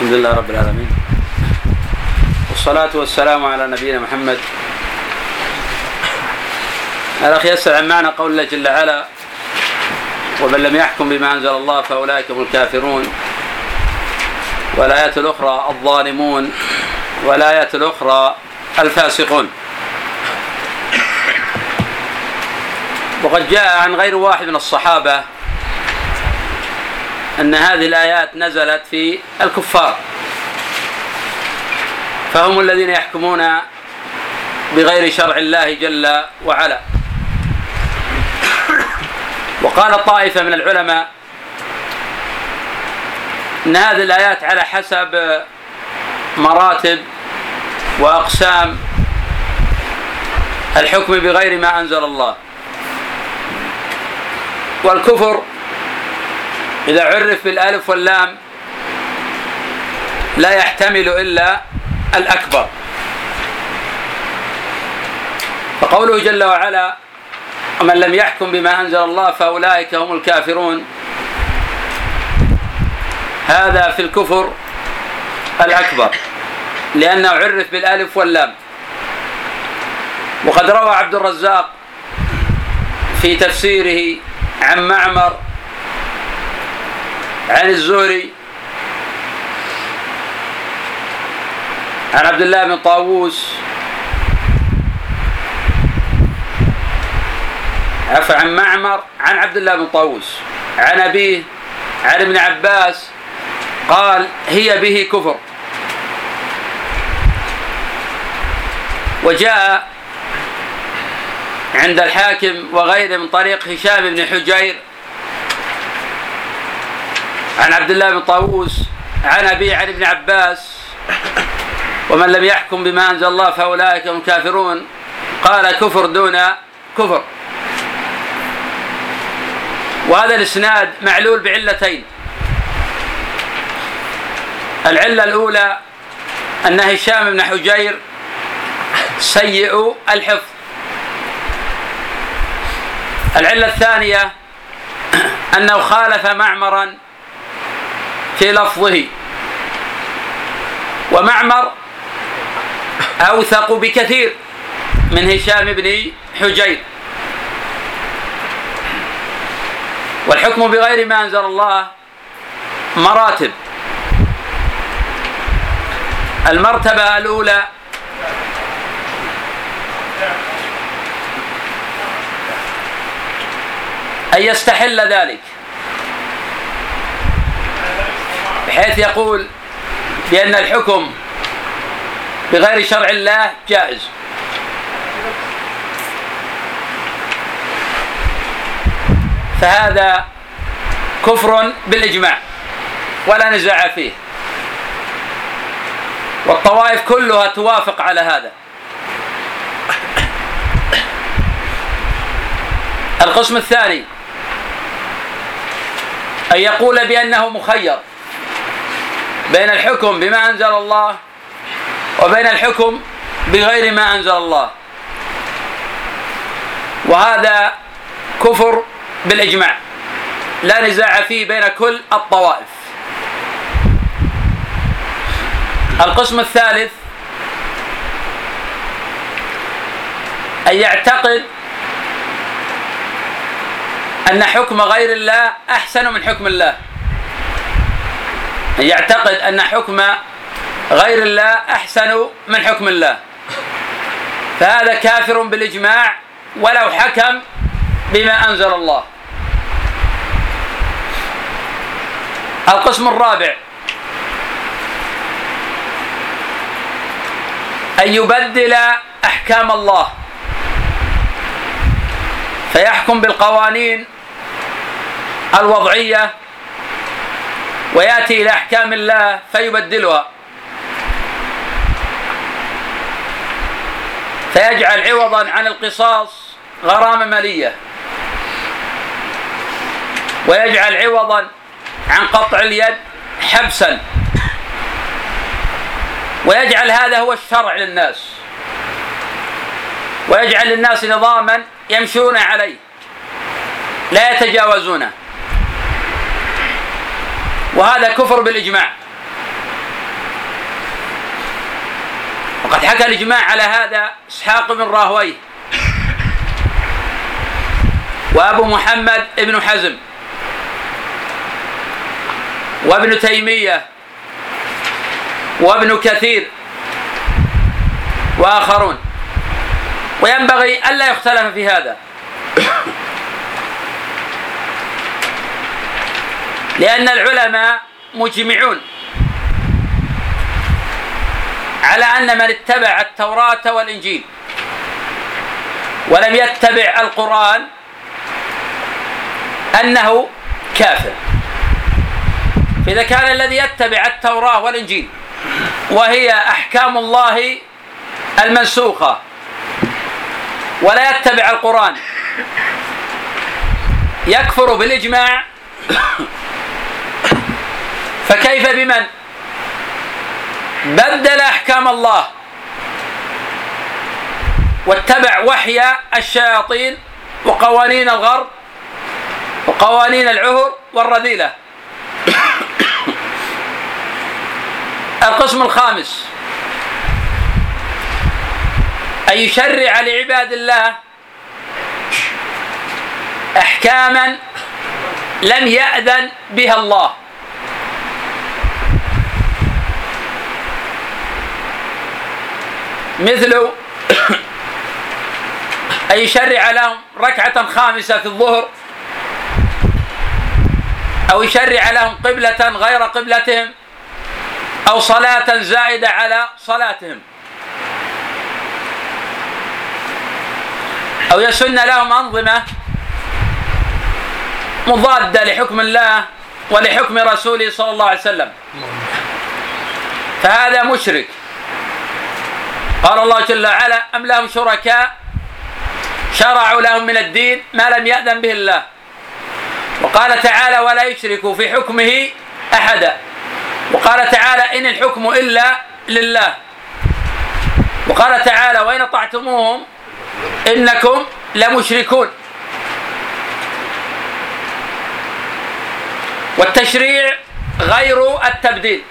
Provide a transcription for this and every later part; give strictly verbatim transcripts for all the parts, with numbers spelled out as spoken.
الحمد لله رب العالمين، والصلاة والسلام على نبينا محمد. الأخ يسأل عن معنى قول الله جل وعلا: ومن لم يحكم بما أنزل الله فأولئك هم الكافرون، والآيات الأخرى الظالمون، والآيات الأخرى الفاسقون. وقد جاء عن غير واحد من الصحابة أن هذه الآيات نزلت في الكفار، فهم الذين يحكمون بغير شرع الله جل وعلا. وقال طائفة من العلماء أن هذه الآيات على حسب مراتب وأقسام الحكم بغير ما أنزل الله. والكفر إذا عرف بالألف واللام لا يحتمل إلا الأكبر، فقوله جل وعلا: ومن لم يحكم بما أنزل الله فأولئك هم الكافرون، هذا في الكفر الأكبر لأنه عرف بالألف واللام. وقد روى عبد الرزاق في تفسيره عن معمر عن الزهري عن عبد الله بن طاووس عفوا عن معمر عن عبد الله بن طاووس عن أبيه عن ابن عباس قال: هي به كفر. وجاء عند الحاكم وغيره من طريق هشام بن حجير عن عبد الله بن طاووس عن أبيه عن ابن عباس: ومن لم يحكم بما أنزل الله فأولئك هم الكافرون، قال: كفر دون كفر. وهذا الإسناد معلول بعلتين. العلة الأولى أن هشام بن حجير سيء الحفظ. العلة الثانية أنه خالف معمرا في لفظه، ومعمر أوثق بكثير من هشام بن حجير. والحكم بغير ما أنزل الله مراتب. المرتبة الأولى أن يستحل ذلك، بحيث يقول بأن الحكم بغير شرع الله جائز. فهذا كفر بالإجماع ولا نزاع فيه، والطوائف كلها توافق على هذا. القسم الثاني أن يقول بأنه مخير بين الحكم بما أنزل الله وبين الحكم بغير ما أنزل الله، وهذا كفر بالإجماع لا نزاع فيه بين كل الطوائف. القسم الثالث أن يعتقد أن حكم غير الله أحسن من حكم الله، أن يعتقد أن حكم غير الله أحسن من حكم الله، فهذا كافر بالإجماع ولو حكم بما أنزل الله. القسم الرابع أن يبدل أحكام الله، فيحكم بالقوانين الوضعية ويأتي إلى أحكام الله فيبدلها، فيجعل عوضا عن القصاص غرامة مالية، ويجعل عوضا عن قطع اليد حبسا، ويجعل هذا هو الشرع للناس، ويجعل للناس نظاما يمشون عليه لا يتجاوزونه، وهذا كفر بالإجماع وقد حكى الإجماع على هذا إسحاق بن راهويه وأبو محمد ابن حزم وابن تيمية وابن كثير وآخرون، وينبغي ألا يختلف في هذا، لأن العلماء مجمعون على أن من اتبع التوراة والإنجيل ولم يتبع القرآن أنه كافر. فإذا كان الذي يتبع التوراة والإنجيل وهي أحكام الله المنسوخة ولا يتبع القرآن يكفر بالإجماع، فكيف بمن بدل أحكام الله واتبع وحي الشياطين وقوانين الغرب وقوانين العهر والرذيلة؟ القسم الخامس أن يشرع لعباد الله أحكاما لم يأذن بها الله، مثل أن يشرع لهم ركعة خامسة في الظهر، أو يشرع لهم قبلة غير قبلتهم، أو صلاة زائدة على صلاتهم، أو يسن لهم أنظمة مضادة لحكم الله ولحكم رسوله صلى الله عليه وسلم، فهذا مشرك. قال الله جل وعلا: أم لهم شركاء شرعوا لهم من الدين ما لم يأذن به الله. وقال تعالى: ولا يشركوا في حكمه أحدا. وقال تعالى: إن الحكم إلا لله. وقال تعالى: وإن أطعتموهم إنكم لمشركون. والتشريع غير التبديل،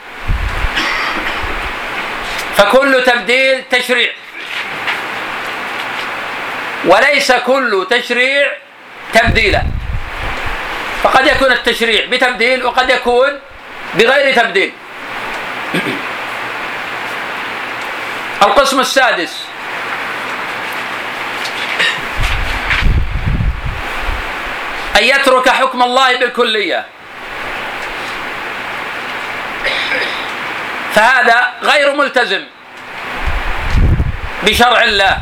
فكل تبديل تشريع، وليس كل تشريع تبديلا، فقد يكون التشريع بتبديل وقد يكون بغير تبديل. القسم السادس أن يترك حكم الله بالكلية، فهذا غير ملتزم بشرع الله،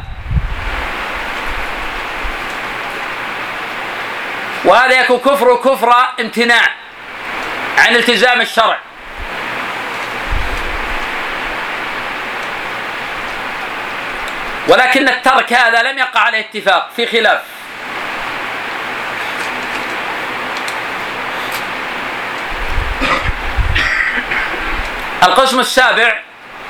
وهذا يكون كفر كفر امتناع عن التزام الشرع. ولكن الترك هذا لم يقع عليه اتفاق، في خلاف. القسم السابع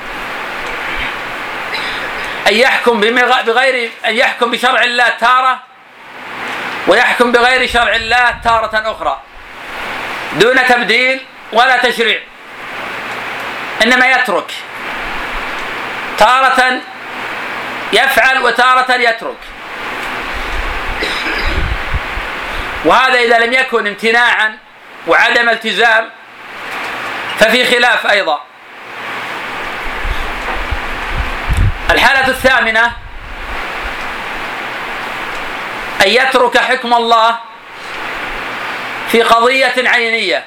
أن يحكم بغير أن يحكم بشرع الله تارة ويحكم بغير شرع الله تارة أخرى، دون تبديل ولا تشريع، إنما يترك، تارة يفعل وتارة يترك. وهذا إذا لم يكن امتناعا وعدم التزام ففي خلاف أيضا. الحالة الثامنة أن يترك حكم الله في قضية عينية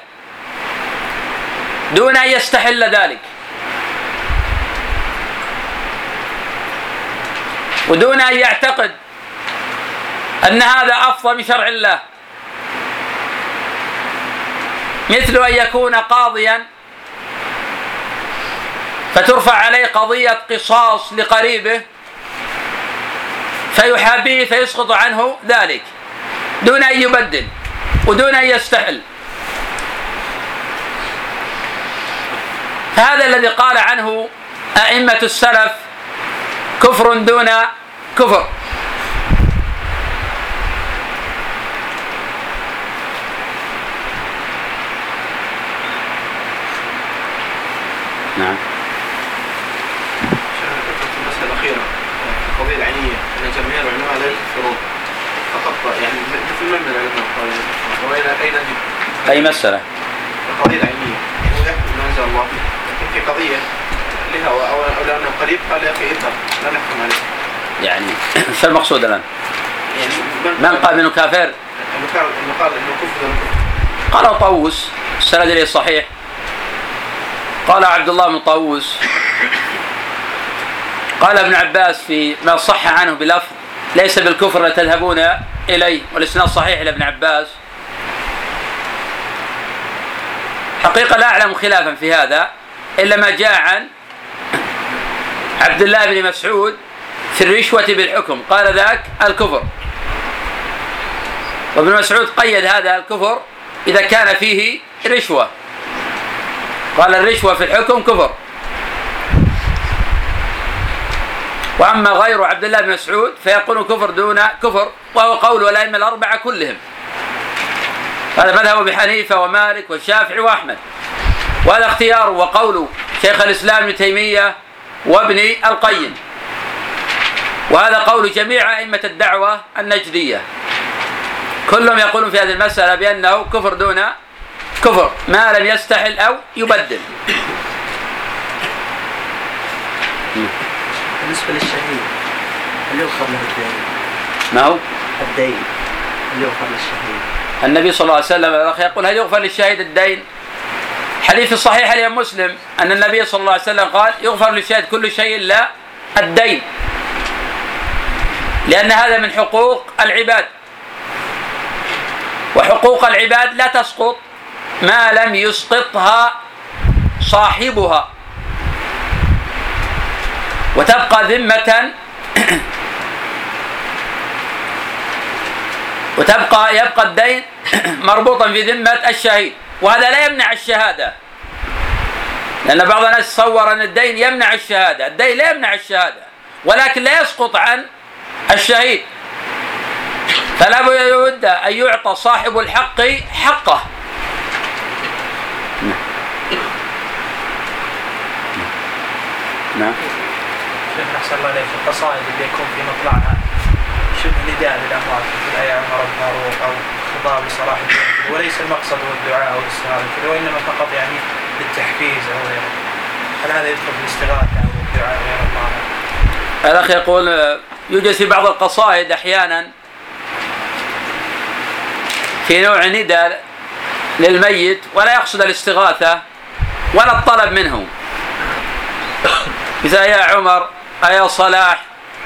دون أن يستحل ذلك، ودون أن يعتقد أن هذا أفضل من شرع الله، مثل أن يكون قاضيا فترفع عليه قضية قصاص لقريبه فيحابيه فيسقط عنه ذلك دون أن يبدل ودون أن يستحل. هذا الذي قال عنه أئمة السلف كفر دون كفر. نعم. أن جميع العلماء لا يكفرون فقط، يعني مثل من العلماء قال وإلى أين أي مسألة؟ القضية العلمية هو يحكم ما أنزل الله، لكن في قضية لها أو لأنه قريب قال يا أخي إذا لا نحكم عليه. يعني شو المقصود الآن؟ يعني من قال إنه كافر؟ إنه قال إنه قال إنه كفر إنه كفر. قال طاووس السند إليه صحيح. قال عبد الله بن طاووس. قال ابن عباس في ما صح عنه بلفظ ليس بالكفر لتذهبون إليه، والإسناد صحيح لابن عباس. حقيقة لا أعلم خلافا في هذا إلا ما جاء عن عبد الله بن مسعود في الرشوة بالحكم، قال ذاك الكفر، وابن مسعود قيد هذا الكفر إذا كان فيه رشوة، قال الرشوة في الحكم كفر. وأما غير عبد الله بن مسعود فيقول كفر دون كفر، وهو قول الأئمة الأربعة كلهم، هذا مذهب أبي حنيفة ومالك والشافعي وأحمد، وهذا اختيار وقول شيخ الإسلام ابن تيمية وابن القيم، وهذا قول جميع أئمة الدعوة النجدية، كلهم يقولون في هذه المسألة بأنه كفر دون كفر ما لم يستحل أو يبدل. بالنسبة للشهيد هل يغفر له الدين؟ ما هو؟ الدين هل يغفر للشهيد؟ النبي صلى الله عليه وسلم يقول هل يغفر للشهيد الدين؟ حديث الصحيح الإمام مسلم أن النبي صلى الله عليه وسلم قال يغفر للشهيد كل شيء إلا الدين، لأن هذا من حقوق العباد، وحقوق العباد لا تسقط ما لم يسقطها صاحبها، وتبقى ذمة وتبقى يبقى الدين مربوطا في ذمة الشهيد، وهذا لا يمنع الشهادة، لأن بعض الناس تصور أن الدين يمنع الشهادة، الدين لا يمنع الشهادة ولكن لا يسقط عن الشهيد، فلا بد أن يعطى صاحب الحق حقه. نعم. شيخ أحسن الله عليك، القصائد اللي يكون في مطلعها شبه نداء للأموات مثل يا عمر الفاروق أو خطاب لصلاح الدين، وليس المقصد هو الدعاء أو الاستغاثة كذا، وإنما فقط يعني للتحفيز أو غيره، هل هذا يدخل في الاستغاثة أو الدعاء غير الله؟ الأخ يقول يوجد في بعض القصائد أحيانا في نوع نداء للميت ولا يقصد الاستغاثة ولا الطلب منه، إذا يا عمر أيا صلاح،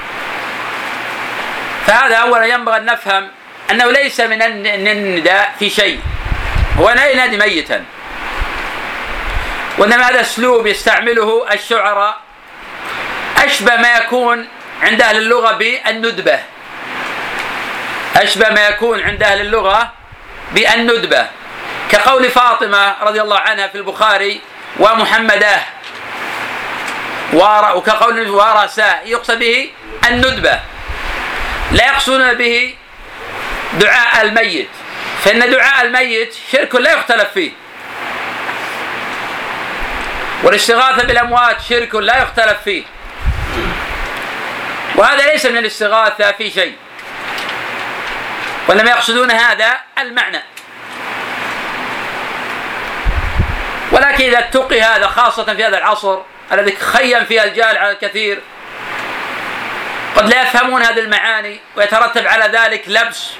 فهذا أولا ينبغي أن نفهم أنه ليس من النداء في شيء، هو لا ينادي ميتا، وإنما هذا أسلوب يستعمله الشعراء أشبه ما يكون عند أهل اللغة بالندبة، أشبه ما يكون عند أهل اللغة بالندبة، كقول فاطمة رضي الله عنها في البخاري ومحمداه، وكقول ورثاء، يقصد به الندبة، لا يقصدون به دعاء الميت، فإن دعاء الميت شرك لا يختلف فيه، والاستغاثة بالأموات شرك لا يختلف فيه، وهذا ليس من الاستغاثة في شيء، وإنما يقصدون هذا المعنى. ولكن إذا اتقي هذا خاصة في هذا العصر الذي خيم فيها الجهل على الكثير، قد لا يفهمون هذه المعاني ويترتب على ذلك لبس،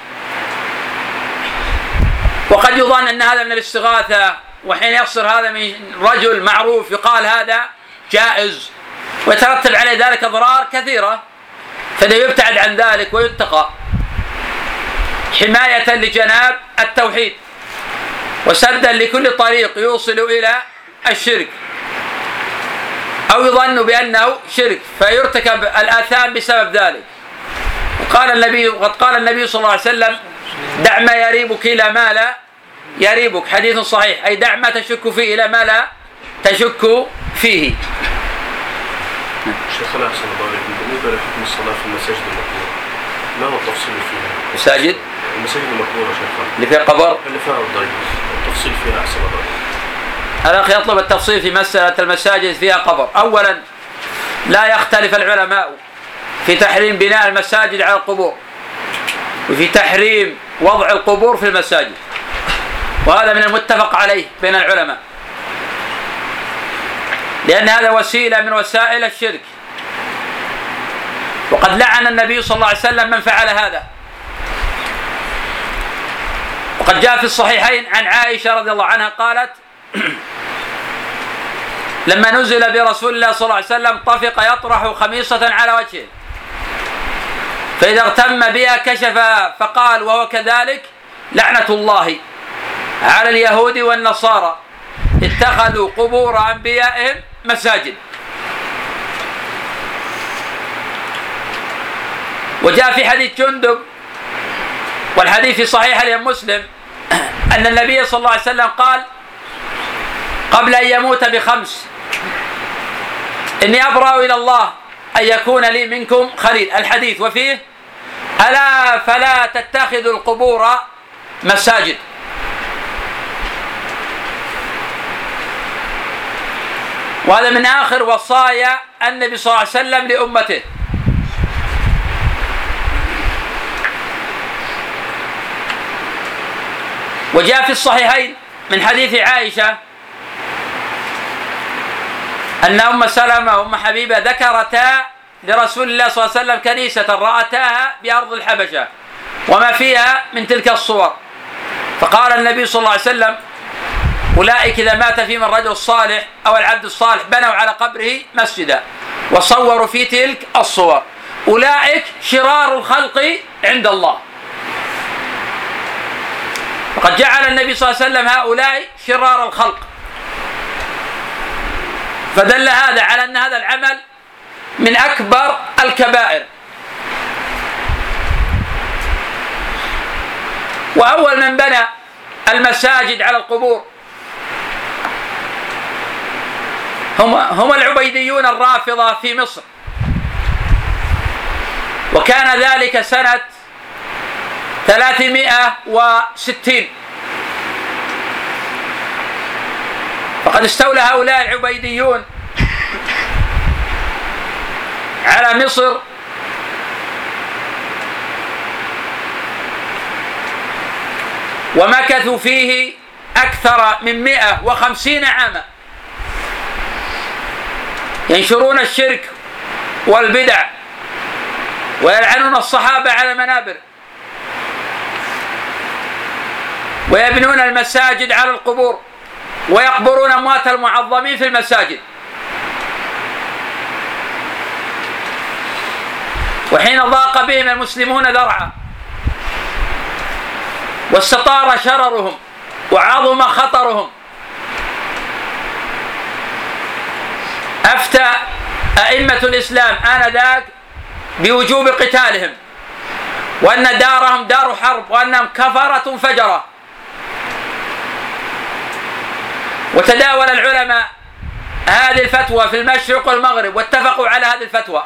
وقد يظن أن هذا من الاستغاثة، وحين يصير هذا من رجل معروف يقال هذا جائز، ويترتب على ذلك أضرار كثيرة، فلا يبتعد عن ذلك ويتقى حماية لجناب التوحيد وسدا لكل طريق يوصل إلى الشرك أو يظن بأنه شرك فيرتكب الآثام بسبب ذلك. وقال النبي قد قال النبي صلى الله عليه وسلم دع ما يريبك إلى ما لا يريبك، حديث صحيح، أي دع ما تشك فيه إلى ما لا تشك فيه. شيخ الله أحسن الله عليكم، بالنسبة لحكم الصلاة في المساجد المقبورة ما هو التفصيل فيها؟ مساجد؟ المساجد المقبورة شيخ اللي فيها قبر؟ اللي فيها الضيف، التفصيل فيها أحسن الله. الأخ يطلب التفصيل في مسألة المساجد فيها قبر. أولا لا يختلف العلماء في تحريم بناء المساجد على القبور، وفي تحريم وضع القبور في المساجد، وهذا من المتفق عليه بين العلماء، لأن هذا وسيلة من وسائل الشرك، وقد لعن النبي صلى الله عليه وسلم من فعل هذا. وقد جاء في الصحيحين عن عائشة رضي الله عنها قالت: لما نزل برسول الله صلى الله عليه وسلم طفق يطرح خميصة على وجهه، فإذا اغتم بها كشفها، فقال وهو كذلك: لعنة الله على اليهود والنصارى اتخذوا قبور أنبيائهم مساجد. وجاء في حديث جندب، والحديث في صحيح الإمام مسلم، أن النبي صلى الله عليه وسلم قال قبل أن يموت بخمس: إني أبرأ إلى الله أن يكون لي منكم خليل. الحديث وفيه: ألا فلا تتخذوا القبور مساجد. وهذا من آخر وصايا النبي صلى الله عليه وسلم لأمته. وجاء في الصحيحين من حديث عائشة أن أم سلمة وأم حبيبة ذكرتا لرسول الله صلى الله عليه وسلم كنيسة رأتاها بأرض الحبشة وما فيها من تلك الصور، فقال النبي صلى الله عليه وسلم: أولئك إذا مات فيهم الرجل الصالح أو العبد الصالح بنوا على قبره مسجدا وصوروا في تلك الصور، أولئك شرار الخلق عند الله. وقد جعل النبي صلى الله عليه وسلم هؤلاء شرار الخلق، فدل هذا على أن هذا العمل من أكبر الكبائر. وأول من بنى المساجد على القبور هم, هم العبيديون الرافضة في مصر، وكان ذلك سنة ثلاثمائة وستين. فقد استولى هؤلاء العبيديون على مصر ومكثوا فيه أكثر من مئة وخمسين عاما ينشرون الشرك والبدع ويلعنون الصحابة على المنابر ويبنون المساجد على القبور ويقبرون أموات المعظمين في المساجد. وحين ضاق بهم المسلمون ذرعا واستطار شررهم وعظم خطرهم، أفتى أئمة الإسلام آنذاك بوجوب قتالهم، وأن دارهم دار حرب، وأنهم كفرة فجرة. وتداول العلماء هذه الفتوى في المشرق والمغرب واتفقوا على هذه الفتوى،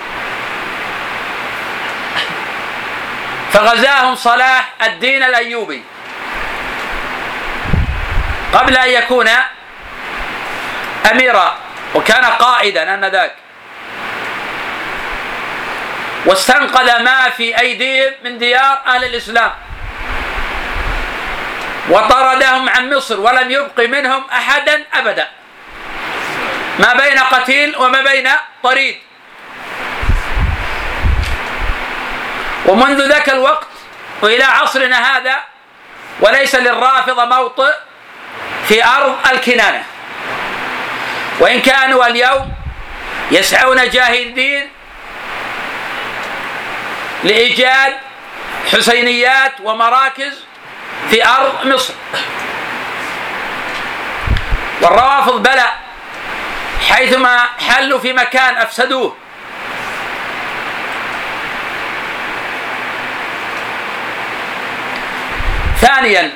فغزاهم صلاح الدين الأيوبي قبل أن يكون أميرا، وكان قائدا آنذاك، واستنقذ ما في أيديهم من ديار أهل الإسلام وطردهم عن مصر ولم يبق منهم أحدا أبدا، ما بين قتيل وما بين طريد. ومنذ ذاك الوقت وإلى عصرنا هذا وليس للرافضة موطئ في أرض الكنانة، وإن كانوا اليوم يسعون جاهدين لإيجاد حسينيات ومراكز في أرض مصر. والروافض بلى حيثما حلوا في مكان أفسدوه. ثانيا،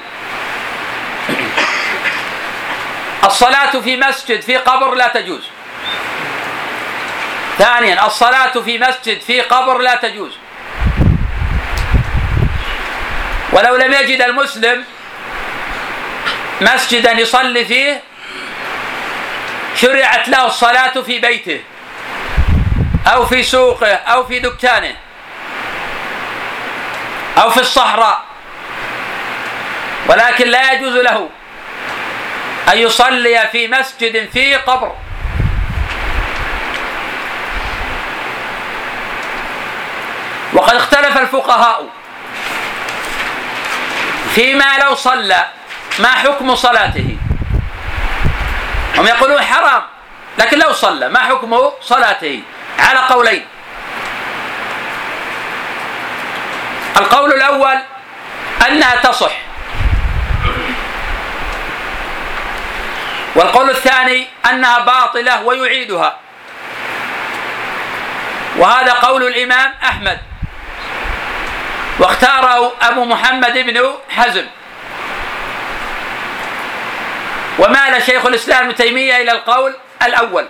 الصلاة في مسجد في قبر لا تجوز. ثانيا الصلاة في مسجد في قبر لا تجوز، ولو لم يجد المسلم مسجدا يصلي فيه شرعت له الصلاة في بيته، أو في سوقه أو في دكانه أو في الصحراء، ولكن لا يجوز له أن يصلي في مسجد فيه قبر. وقد اختلف الفقهاء فيما لو صلى ما حكم صلاته. هم يقولون حرام، لكن لو صلى ما حكم صلاته على قولين. القول الأول أنها تصح، والقول الثاني أنها باطلة ويعيدها، وهذا قول الإمام أحمد، واختاره أبو محمد بن حزم، ومال شيخ الإسلام ابن تيمية إلى القول الأول.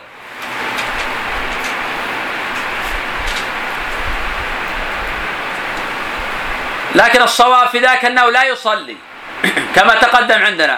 لكن الصواب في ذاك أنه لا يصلي كما تقدم عندنا،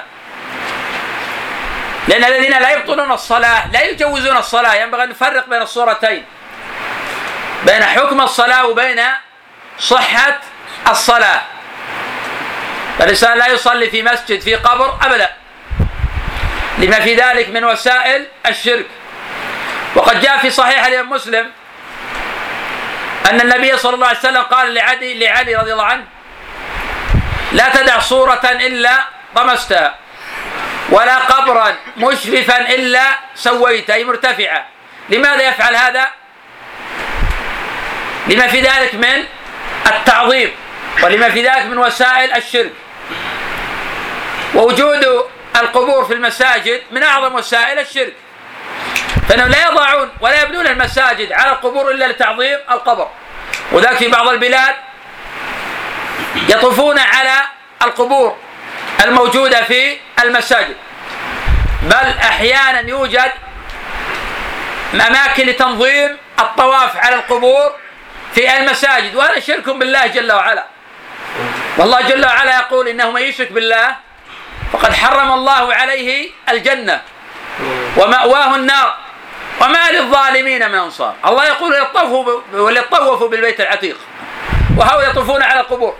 لأن الذين لا يبطلون الصلاة لا يجوزون الصلاة. ينبغي أن نفرق بين الصورتين، بين حكم الصلاة وبين صحة الصلاة. فالإنسان لا يصلي في مسجد في قبر أبدا، لما في ذلك من وسائل الشرك. وقد جاء في صحيح الإمام مسلم أن النبي صلى الله عليه وسلم قال لعلي, لعلي رضي الله عنه: لا تدع صورة إلا طمستها، ولا قبرا مشرفا إلا سويته، أي مرتفعة. لماذا يفعل هذا؟ لما في ذلك من التعظيم، ولما في ذلك من وسائل الشرك. ووجود القبور في المساجد من أعظم وسائل الشرك، فإنهم لا يضعون ولا يبنون المساجد على القبور إلا لتعظيم القبر. وذلك في بعض البلاد يطوفون على القبور الموجودة في المساجد، بل أحيانا يوجد أماكن لتنظيم الطواف على القبور في المساجد، وهذا شرك بالله جل وعلا. والله جل وعلا يقول: إنه من يشرك بالله فقد حرم الله عليه الجنة ومأواه النار وما للظالمين من أنصار. الله يقول: وليطوفوا بالبيت العتيق، وهؤلاء يطوفون على القبور.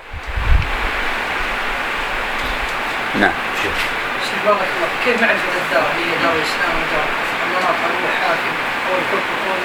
نعم. كيف نعرف الدار هي دار الإسلام ودار المناطق الحاكم أو الكفر؟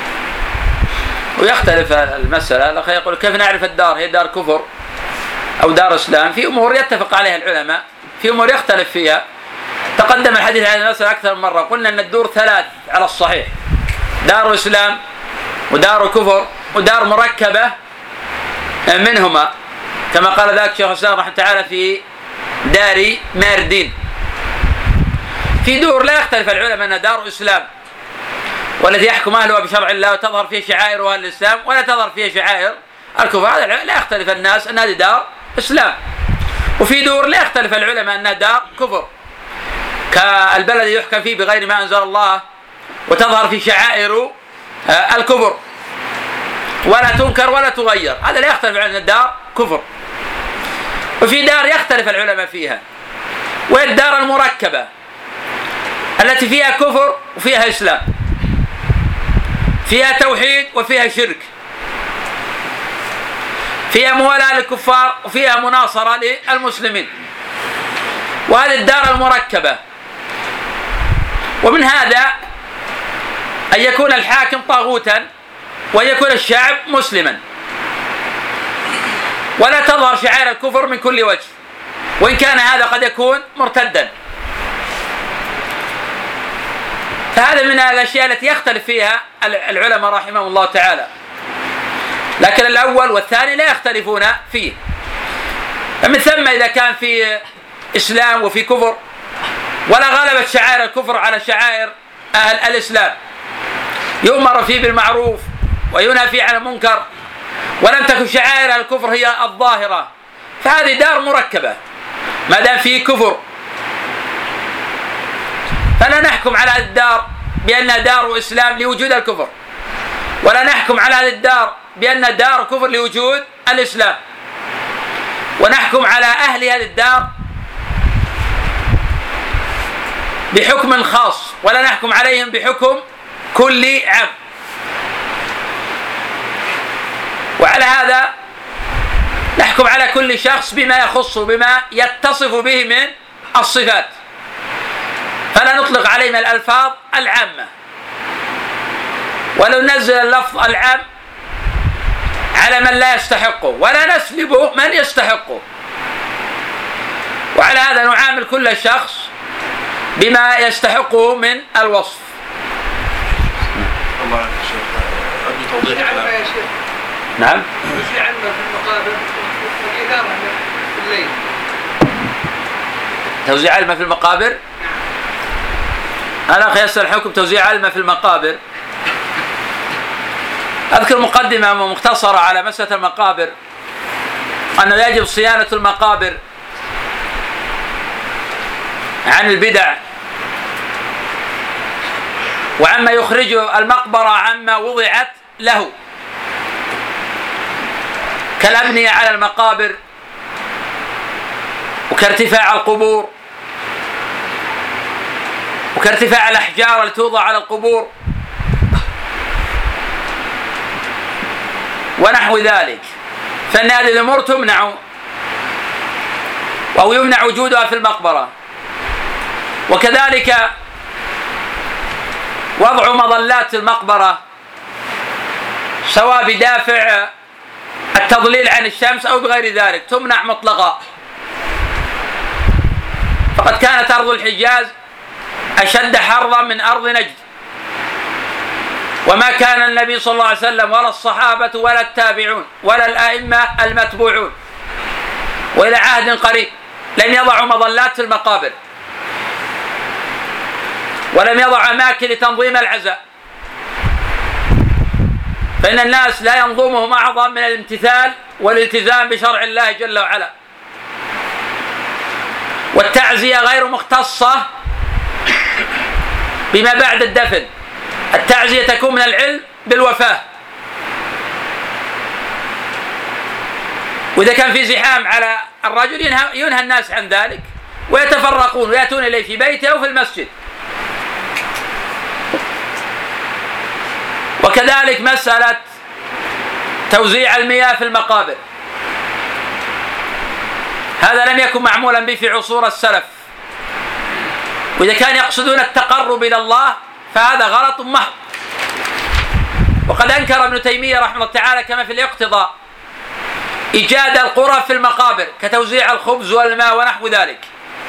ويختلف المسألة. الأخ يقول: كيف نعرف الدار هي دار كفر أو دار إسلام؟ في أمور يتفق عليها العلماء، في أمور يختلف فيها. تقدم الحديث عن المسألة أكثر من مرة، قلنا أن الدور ثلاث على الصحيح: دار إسلام ودار كفر ودار مركبة منهما، كما قال ذاك شيخ الإسلام رحمه تعالى في دار ماردين. في دور لا يختلف العلماء أنها دار إسلام، والتي يحكم أهلها بشرع الله وتظهر فيه شعائر أهل الإسلام ولا تظهر فيه شعائر الكفر، هذا لا يختلف الناس أن هذه دار إسلام. وفي دور لا يختلف العلماء أنها دار كفر، كالبلد يحكم فيه بغير ما أنزل الله وتظهر في شعائر الكفر ولا تنكر ولا تغير، هذا لا يختلف عن الدار كفر. وفي دار يختلف العلماء فيها، وهي الدار المركبة التي فيها كفر وفيها إسلام، فيها توحيد وفيها شرك، فيها موالاة للكفار وفيها مناصرة للمسلمين، وهذه الدار المركبة. ومن هذا أن يكون الحاكم طاغوتا وأن يكون الشعب مسلما، ولا تظهر شعائر الكفر من كل وجه، وإن كان هذا قد يكون مرتدا. فهذا من الأشياء التي يختلف فيها العلماء رحمهم الله تعالى، لكن الأول والثاني لا يختلفون فيه. فمن ثم إذا كان في إسلام وفي كفر ولا غلبت شعائر الكفر على شعائر أهل الإسلام، يؤمر فيه بالمعروف وينهى فيه عن المنكر، ولم تكن شعائر الكفر هي الظاهرة، فهذه دار مركبة ما دام فيه كفر. فلا نحكم على هذه الدار بأنها دار إسلام لوجود الكفر، ولا نحكم على هذه الدار بأنها دار كفر لوجود الإسلام، ونحكم على أهل هذه الدار بحكم خاص، ولا نحكم عليهم بحكم كل عام. وعلى هذا نحكم على كل شخص بما يخص بما يتصف به من الصفات، فلا نطلق عليه من الألفاظ العامة، ولو نزل اللفظ العام على من لا يستحقه ولا نسلبه من يستحقه. وعلى هذا نعامل كل شخص بما يستحقه من الوصف. الله عليك يا شيخ، أرجو توضيح توزيع كلام. الماء يا شيخ، نعم. توزيع الماء في المقابر والإدارة في الليل. توزيع الماء في المقابر. الأخ يسأل حكم توزيع الماء في المقابر. أذكر مقدمة مختصرة على مسألة المقابر، أنه يجب صيانة المقابر عن البدع وعما يخرج المقبرة عما وضعت له، كالأبنية على المقابر وكارتفاع القبور وكارتفاع الأحجار التي توضع على القبور ونحو ذلك، فإن هذه الأمور تمنع أو يمنع وجودها في المقبرة. وكذلك وضع مظلات المقبرة سواء بدافع التضليل عن الشمس أو بغير ذلك تمنع مطلقا، فقد كانت أرض الحجاز أشد حرا من أرض نجد، وما كان النبي صلى الله عليه وسلم ولا الصحابة ولا التابعون ولا الأئمة المتبوعون وإلى عهد قريب لم يضعوا مظلات في المقابر، ولم يضع أماكن لتنظيم العزاء، فإن الناس لا ينظمهم أعظم من الامتثال والالتزام بشرع الله جل وعلا. والتعزية غير مختصة بما بعد الدفن، التعزية تكون من العلم بالوفاة، وإذا كان في زحام على الرجل ينهى, ينهى الناس عن ذلك ويتفرقون ويأتون إليه في بيته أو في المسجد. وكذلك مسألة توزيع المياه في المقابر، هذا لم يكن معمولا به في عصور السلف، وإذا كان يقصدون التقرب إلى الله فهذا غلط محض. وقد أنكر ابن تيمية رحمه الله تعالى كما في الاقتضاء إيجاد القرى في المقابر كتوزيع الخبز والماء ونحو ذلك،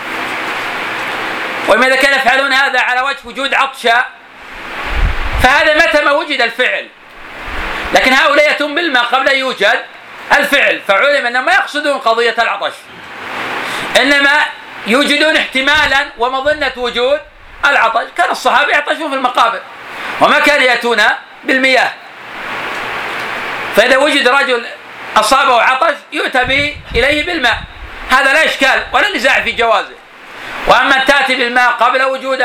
وإذا كانوا يفعلون هذا على وجه وجود عطشة فهذا متى ما وجد الفعل، لكن هؤلاء يأتون بالماء قبل أن يوجد الفعل، فعلم أنهم ما يقصدون قضية العطش، إنما يوجدون احتمالا ومظنة وجود العطش. كان الصحابة يعطشون في المقابر وما كانوا يأتون بالمياه، فإذا وجد رجل أصابه عطش يؤتى به إليه بالماء، هذا لا إشكال ولا نزاع في جوازه. وأما تأتي بالماء قبل وجود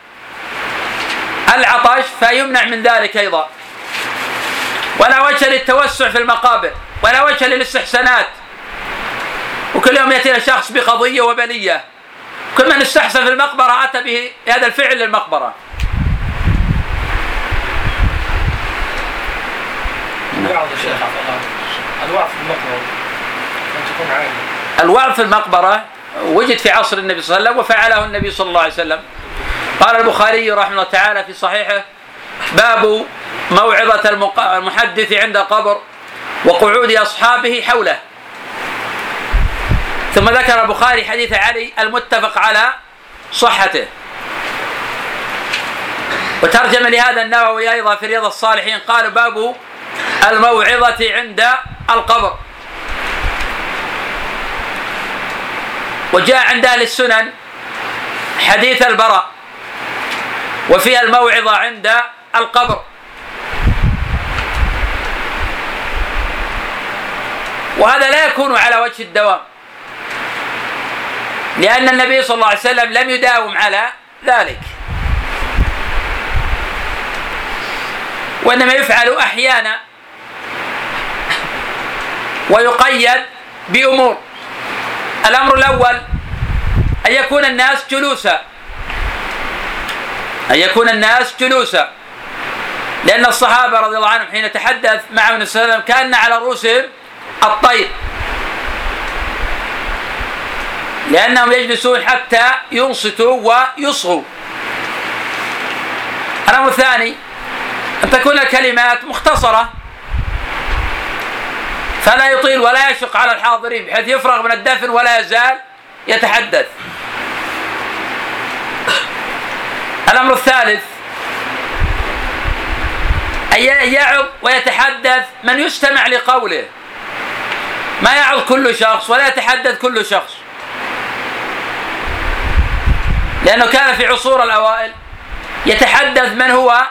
العطش فيمنع من ذلك أيضا. ولا وجه للتوسع في المقابر ولا وجه للاستحسانات، وكل يوم يأتي شخص بقضية وبلية، كل من استحسن في المقبرة أتى به هذا الفعل للمقبرة. الوعظ يا شيخ، الوعظ في المقبرة أن تكون عالية. الوعظ في المقبرة وجد في عصر النبي صلى الله عليه وسلم وفعله النبي صلى الله عليه وسلم. قال البخاري رحمه الله تعالى في صحيحه: باب موعظة المحدث عند قبر وقعود أصحابه حوله. ثم ذكر البخاري حديث علي المتفق على صحته، وترجم لهذا النووي أيضا في رياض الصالحين قال: باب الموعظة عند القبر. وجاء عند أهل السنن حديث البراء وفيها الموعظة عند القبر، وهذا لا يكون على وجه الدوام، لأن النبي صلى الله عليه وسلم لم يداوم على ذلك، وإنما يفعل أحيانا ويقيد بأمور. الأمر الأول أن يكون الناس جلوسا، أن يكون الناس جلوسا لأن الصحابة رضي الله عنهم حين تحدث مع النبي صلى الله عليه وسلم كان على رؤوسهم الطير، لأنهم يجلسون حتى ينصتوا ويصغوا. الأمر الثاني أن تكون الكلمات مختصرة فلا يطيل ولا يشق على الحاضرين بحيث يفرغ من الدفن ولا يزال يتحدث. الأمر الثالث أن يعظ ويتحدث من يستمع لقوله، ما يعظ كل شخص ولا يتحدث كل شخص، لأنه كان في عصور الأوائل يتحدث من هو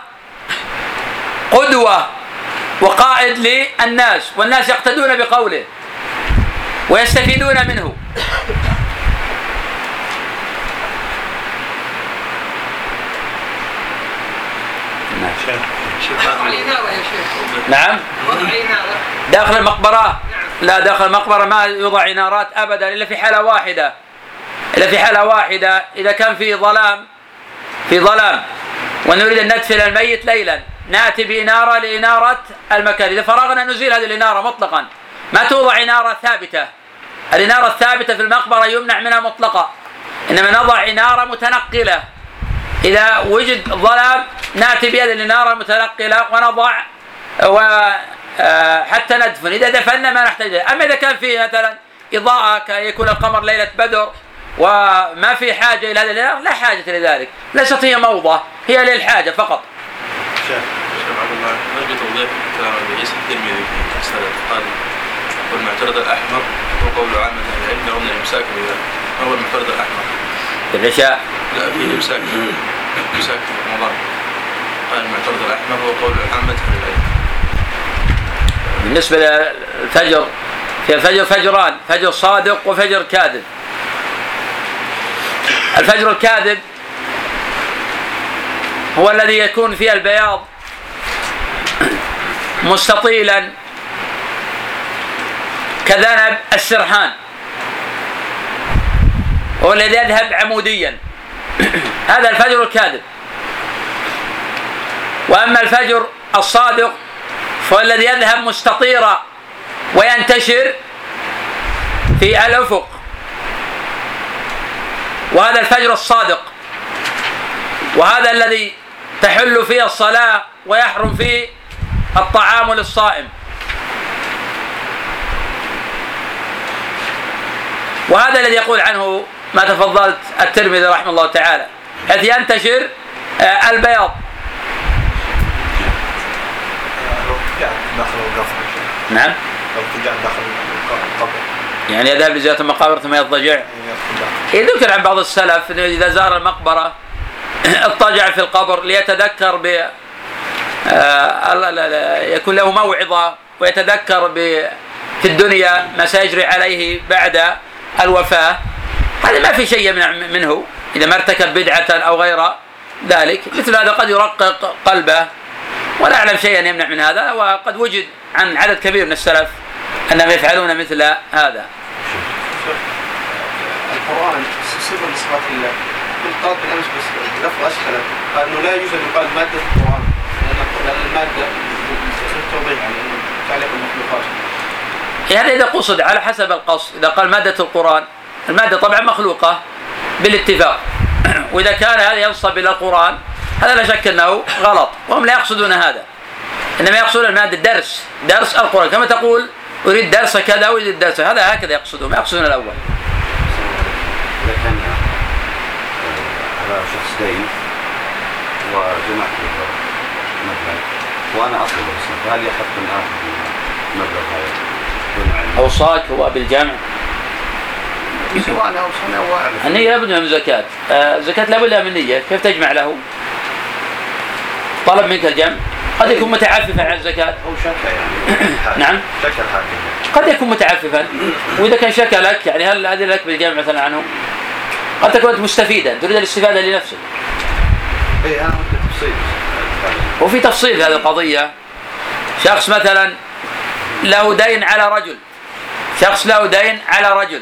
قدوة وقائد للناس، والناس يقتدون بقوله ويستفيدون منه. نعم. داخل المقبرة لا، داخل المقبرة ما يوضع عنارات أبدا إلا في حالة واحدة، إلا في حالة واحدة إذا كان في ظلام في ظلام ونريد أن ندفن الميت ليلا نأتي بإنارة لإنارة المكان، إذا فرغنا نزيل هذه الإنارة مطلقا، ما توضع إنارة ثابتة. الإنارة الثابتة في المقبرة يمنع منها مطلقا، إنما نضع إنارة متنقلة، إذا وجد ظلام نأتي بهذه الإنارة المتنقلة ونضع حتى ندفن. إذا دفنا ما نحتاج. أما إذا كان فيه مثلا إضاءة كيكون القمر ليلة بدر وما في حاجة إلى هذه الإنارة لا حاجة لذلك، ليست هي موضة، هي للحاجة فقط. شيخ عبد الله نرجو توضيح كلام ابي عيسى الترمذي في رسالة قال والمعترض الأحمر هو قول عامة العلم له من الإمساك بذلك. ما هو المعترض الأحمر؟ العشاء؟ لا، في الإمساك إمساك في رمضان. قال المعترض الأحمر هو قول عامة العلم. بالنسبة للفجر، في الفجر فجران، فجر صادق وفجر كاذب. الفجر الكاذب هو الذي يكون فيه البياض مستطيلا كذنب السرحان، هو الذي يذهب عموديا، هذا الفجر الكاذب. وأما الفجر الصادق فهو الذي يذهب مستطيرا وينتشر في الأفق، وهذا الفجر الصادق، وهذا الذي تحل فيه الصلاة ويحرم فيه الطعام للصائم. وهذا الذي يقول عنه ما تفضلت الترمذي رحمه الله تعالى، حيث ينتشر البياض. نعم. يعني يذهب لزيارة المقابر ثم يضطجع. يذكر عن بعض السلف أنه إذا زار المقبرة اضطجع في القبر ليتذكر ب يكون له موعظة ويتذكر ب في الدنيا ما سيجري عليه بعد الوفاة. هذا ما في شيء يمنع منه إذا ما ارتكب بدعة أو غير ذلك. مثل هذا قد يرقق قلبه، ولا أعلم شيئا يمنع من هذا، وقد وجد عن عدد كبير من السلف أنهم يفعلون مثل هذا. القرآن صفة من صفات الله. كنت قال بالأمس بس لفظ أشكلت، قال إنه لا يوجد يقال مادة القرآن، لأن المادة توضيح يعني تعليق المخلوقات. يعني إذا قصد على حسب القصد، إذا قال مادة القرآن، المادة طبعا مخلوقة بالاتفاق، وإذا كان هذا ينصب إلى القرآن هذا لا شك أنه غلط، وهم لا يقصدون هذا، إنما يقصدون المادة درس درس القرآن، كما تقول أريد درس كذا أو أريد درس هذا، هكذا يقصدون، ما يقصدون الأول. إذا كان على شخص دين وجمعت مثلا وأنا أطلب الصلاة، هل يحق أن آخذ المبلغ هذا؟ أوصاك هو بالجمع؟ سواء أوصانا أو النية لابد من زكاة، الزكاة لابد من نية، كيف تجمع له؟ طلب منك الجمع، قد يكون متعففا عن الزكاة أو شكا يعني. نعم. شكا الحاكم. قد يكون متعففا، وإذا كان شكا لك يعني هل هذه لك بالجمع مثلا عنه؟ قد تكون مستفيدا تريد الاستفادة لنفسك. إيه أنا أريد تفصيل. وفي تفصيل هذه القضية، شخص مثلا له دين على رجل، شخص له دين على رجل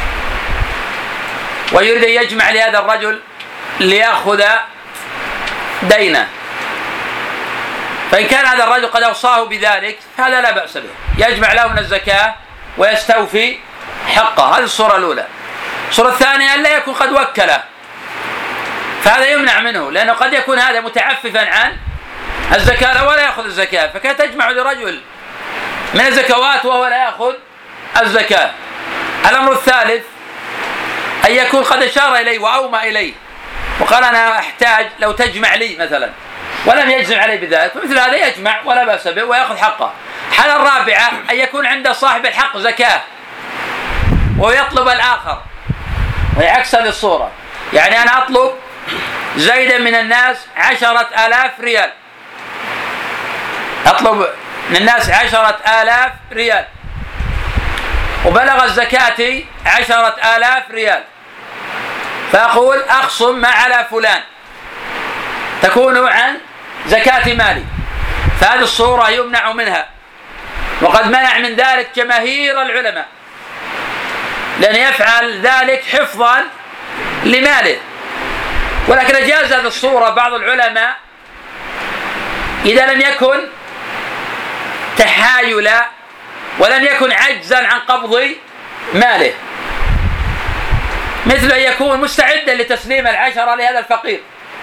ويريد أن يجمع لهذا الرجل ليأخذ دينه، فإن كان هذا الرجل قد أوصاه بذلك فهذا لا بأس به، يجمع له من الزكاة ويستوفي حقه. هذه الصورة الأولى. الصورة الثانية أن لا يكون قد وكله، فهذا يمنع منه، لأنه قد يكون هذا متعففا عن الزكاة ولا يأخذ الزكاة، فكيف تجمع لرجل من الزكوات وهو لا يأخذ الزكاة؟ الأمر الثالث أن يكون قد أشار إليه وأومى إليه وقال أنا أحتاج لو تجمع لي مثلا، ولم يجزم عليه بذلك، فمثل هذا يجمع ولا بأس به ويأخذ حقه. الحالة الرابعة أن يكون عند صاحب الحق زكاة ويطلب الآخر، وهي عكس هذه الصورة. يعني أنا أطلب زيدا من الناس عشرة آلاف ريال، أطلب من الناس عشرة آلاف ريال وبلغ الزكاة عشرة آلاف ريال، فأقول أخصم ما على فلان تكون عن زكاة مالي، فهذه الصورة يمنع منها، وقد منع من ذلك جماهير العلماء، لأن يفعل ذلك حفظا لماله. ولكن أجاز هذه الصورة بعض العلماء إذا لم يكن تحايلا ولم يكن عجزا عن قبض ماله، مثل أن يكون مستعدا لتسليم العشرة لهذا الفقير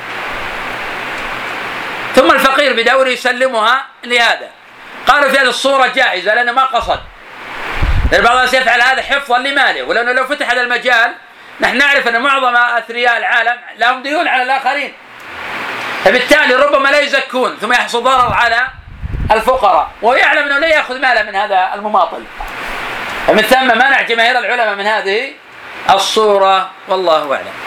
ثم الفقير بدوره يسلمها لهذا. قالوا في هذه الصورة جائزة لأنه ما قصد، لأن بعض الناس يفعل هذا حفظا لماله، ولأنه لو فتح هذا المجال نحن نعرف أن معظم أثرياء العالم لهم ديون على الآخرين، فبالتالي ربما لا يزكون ثم يحصل ضرر على الفقراء، ويعلم أنه لا يأخذ ماله من هذا المماطل، فمن ثم منع جماهير العلماء من هذه الصورة، والله أعلم.